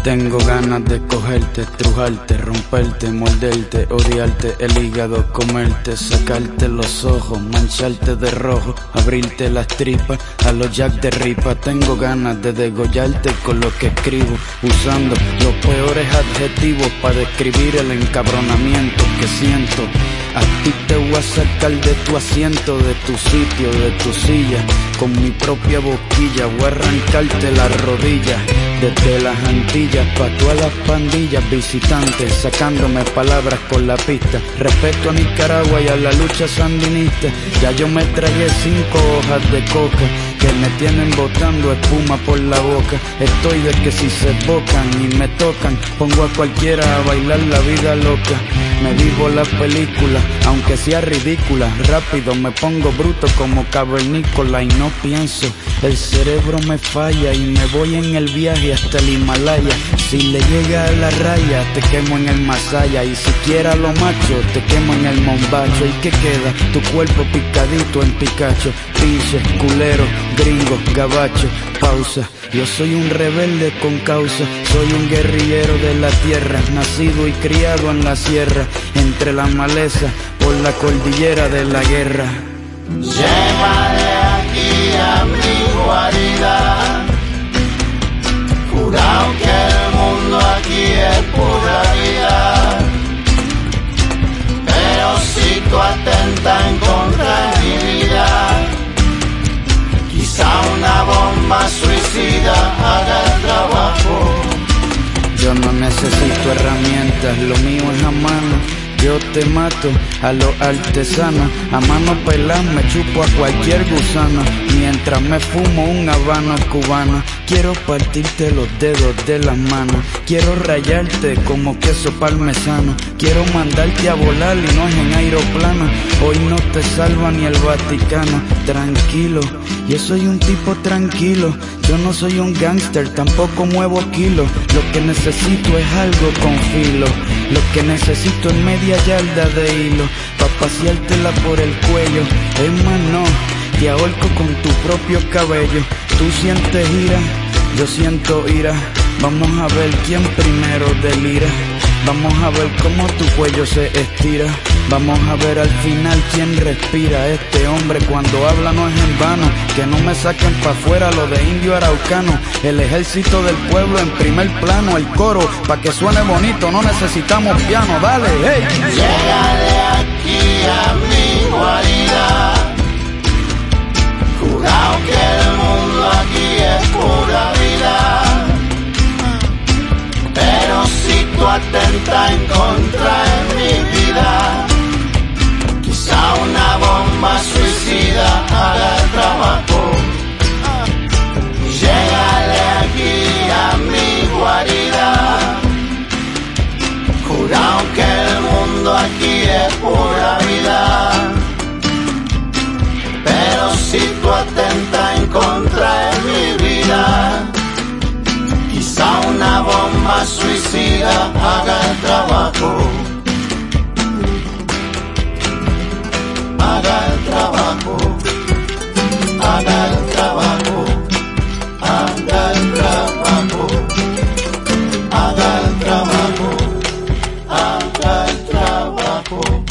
Tengo ganas de cogerte, estrujarte, romperte, morderte, odiarte el hígado, comerte, sacarte los ojos, mancharte de rojo, abrirte las tripas a los Jack de Ripa. Tengo ganas de degollarte con lo que escribo, usando los peores adjetivos para describir el encabronamiento que siento. A ti te voy a sacar de tu asiento, de tu sitio, de tu silla, con mi propia boquilla. Voy a arrancarte las rodillas desde las Antillas pa' todas las pandillas visitantes, sacándome palabras con la pista. Respeto a Nicaragua y a la lucha sandinista. Ya yo me tragué 5 hojas de coca que me tienen botando espuma por la boca. Estoy de que si se bocan y me tocan, pongo a cualquiera a bailar la vida loca. Me vivo la película, aunque sea ridícula. Rápido me pongo bruto como cavernícola y no pienso. El cerebro me falla y me voy en el viaje hasta el Himalaya. Si le llega a la raya, te quemo en el Masaya. Y si quiera lo macho, te quemo en el Mombacho. ¿Y qué queda? Tu cuerpo picadito en Picacho. Pinche, culero, gringo, gabacho. Pausa. Yo soy un rebelde con causa, soy un guerrillero de la tierra, nacido y criado en la sierra, entre la maleza, por la cordillera de la guerra. Llévame aquí a mi guarida, jurado que el mundo aquí es pura vida. Pero si tú atentas en contra de mi vida, quizá una bomba suicida haga el trabajo. Yo no necesito herramientas, lo mío es a mano. Yo te mato a los artesanos, a mano pelada me chupo a cualquier gusano. Mientras me fumo un habano cubano, quiero partirte los dedos de las manos. Quiero rayarte como queso parmesano. Quiero mandarte a volar y no es en aeroplano. Hoy no te salva ni el Vaticano. Tranquilo, yo soy un tipo tranquilo. Yo no soy un gángster, tampoco muevo kilos. Lo que necesito es algo con filo. Lo que necesito es media yarda de hilo pa' paseártela por el cuello. Es más, no, te ahorco con tu propio cabello. Tú sientes ira, yo siento ira. Vamos a ver quién primero delira. Vamos a ver cómo tu cuello se estira. Vamos a ver al final quién respira. Este hombre cuando habla no es en vano. Que no me saquen pa' afuera lo de indio araucano. El ejército del pueblo en primer plano. El coro, pa' que suene bonito no necesitamos piano. Dale, hey. Llegale aquí a mi guarida, jurado que el mundo aquí es pura vida. Pero si tú atentas en contra de mi vida, quizá una bomba suicida haga el trabajo. Llegale aquí a mi guarida, jurado que el mundo aquí es pura vida. Pero si tú atentas en contra de mi vida, quizá una bomba suicida haga el trabajo. Haga el trabajo. Haga el trabajo. Haga el trabajo. Haga el trabajo. Haga el trabajo.